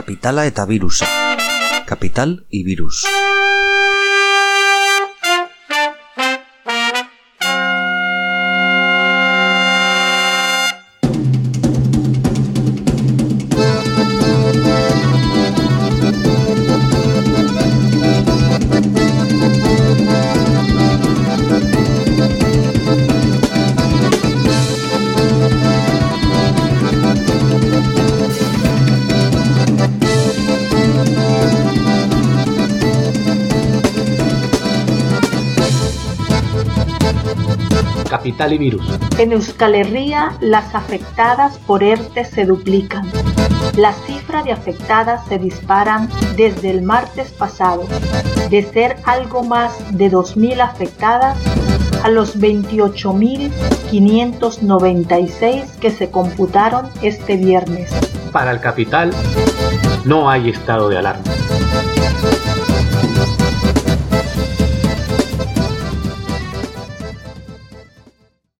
Kapitala eta virusa. Kapital y virus. Capital y virus. En Euskal Herria, las afectadas por ERTE se duplican. La cifra de afectadas se disparan desde el martes pasado, de ser algo más de 2.000 afectadas a los 28.596 que se computaron este viernes. Para el capital, no hay estado de alarma.